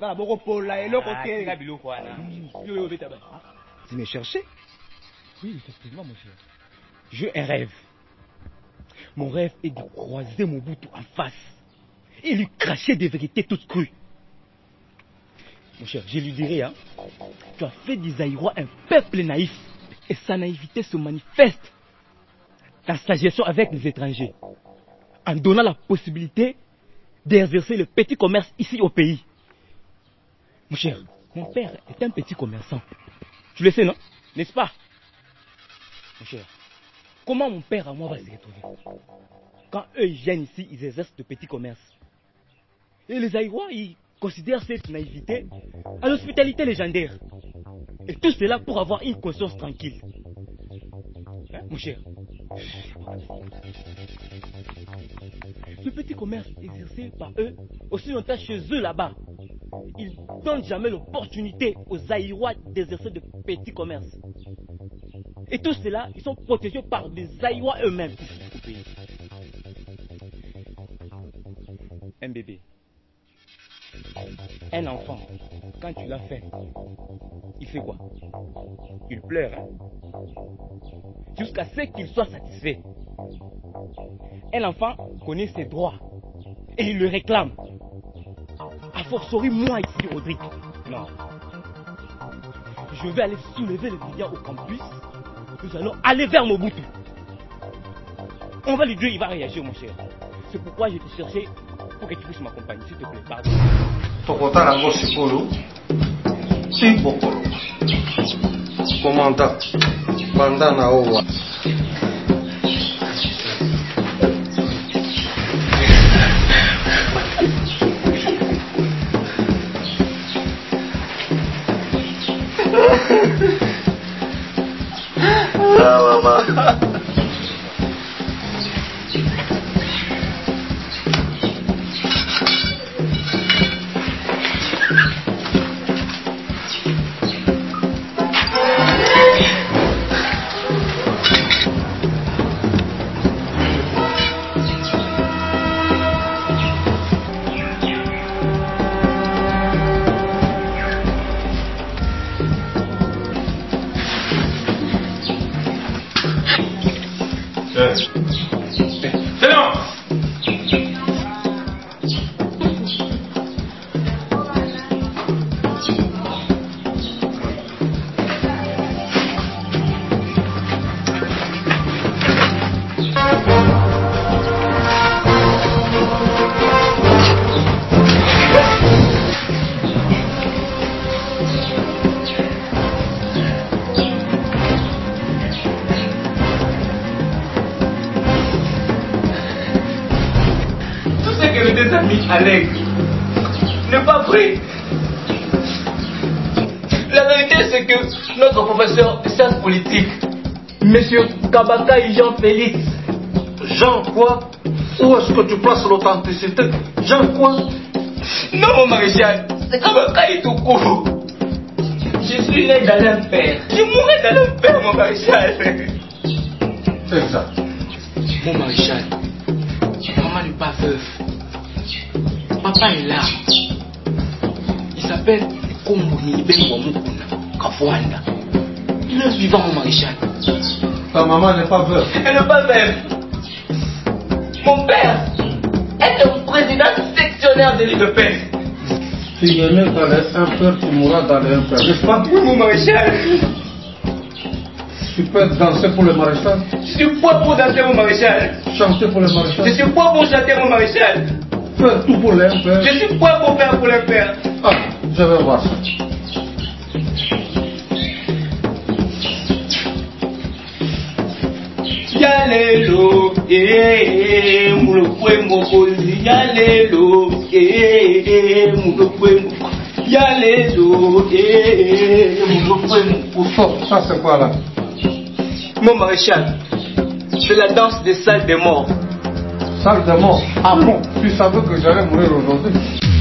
Tu me cherchais? Oui, effectivement, mon cher. J'ai un rêve. Mon rêve est de croiser Mobutu en face et lui cracher des vérités toutes crues. Mon cher, je lui dirai, hein, tu as fait des Zaïrois un peuple naïf. Et sa naïveté se manifeste dans sa gestion avec les étrangers, en donnant la possibilité d'exercer le petit commerce ici au pays. Mon cher, mon père est un petit commerçant. Tu le sais, non? N'est-ce pas? Mon cher, comment mon père à moi va se retrouver quand eux ils viennent ici, ils exercent de petits commerces? Et les Aïrois, ils considèrent cette naïveté à l'hospitalité légendaire. Et tout cela pour avoir une conscience tranquille. Hein, mon cher? Ce petit commerce exercé par eux, aussi longtemps chez eux là-bas, ils ne donnent jamais l'opportunité aux Aïrois d'exercer de petits commerces. Et tout cela, ils sont protégés par les Aïrois eux-mêmes ici au pays. Un bébé, un enfant, quand tu l'as fait, il fait quoi? Il pleure, hein? Jusqu'à ce qu'il soit satisfait. Un enfant connaît ses droits et il le réclame. A fortiori moi ici, Rodrigue. Non. Je vais aller soulever les médias au campus. Nous allons aller vers Mobutu. On va lui dire, il va réagir, mon cher. C'est pourquoi je te cherchais pour que tu puisses m'accompagner, s'il te plaît. Pardon. Tokota Rango Sikolo, Timbokolo, Commandant, Bandana Owa. Ah, maman. Allègre. N'est pas vrai. La vérité, c'est que notre professeur de sciences politiques, Monsieur Kabaka et Jean-Félix. Jean quoi? Où est-ce que tu places l'authenticité? Jean quoi? Non, mon maréchal, c'est Kabaka et tout court. Je suis né dans un père. Je mourrai dans un père, mon maréchal. Exact. Mon maréchal, maman n'est pas veuve. Papa est là. Il s'appelle Komboni Benwamukuna Kafwanda. Il est vivant, mon maréchal. Ta maman n'est pas veuve. Elle n'est pas veuve. Mon père est le président sectionnaire de l'IPP. Tu es né dans les impairs, tu mourras dans les impairs, n'est-ce pas? Oui, mon maréchal. Tu peux danser pour le maréchal? Je suis prêt pour danser, mon maréchal. Chanter pour le maréchal? Je suis prêt pour chanter, mon maréchal. Faire tout pour les impairs? Je suis prêt pour faire pour les pères. Ah, je vais voir ça. Yalelo, mulokwe mokozi. Yalelo, mulokwe mokozi. Yalelo, mulokwe mokozi. Ça c'est quoi là? Mon maréchal, c'est la danse des salles des morts. Salle de mort? Ah bon? Tu savais que j'allais mourir aujourd'hui?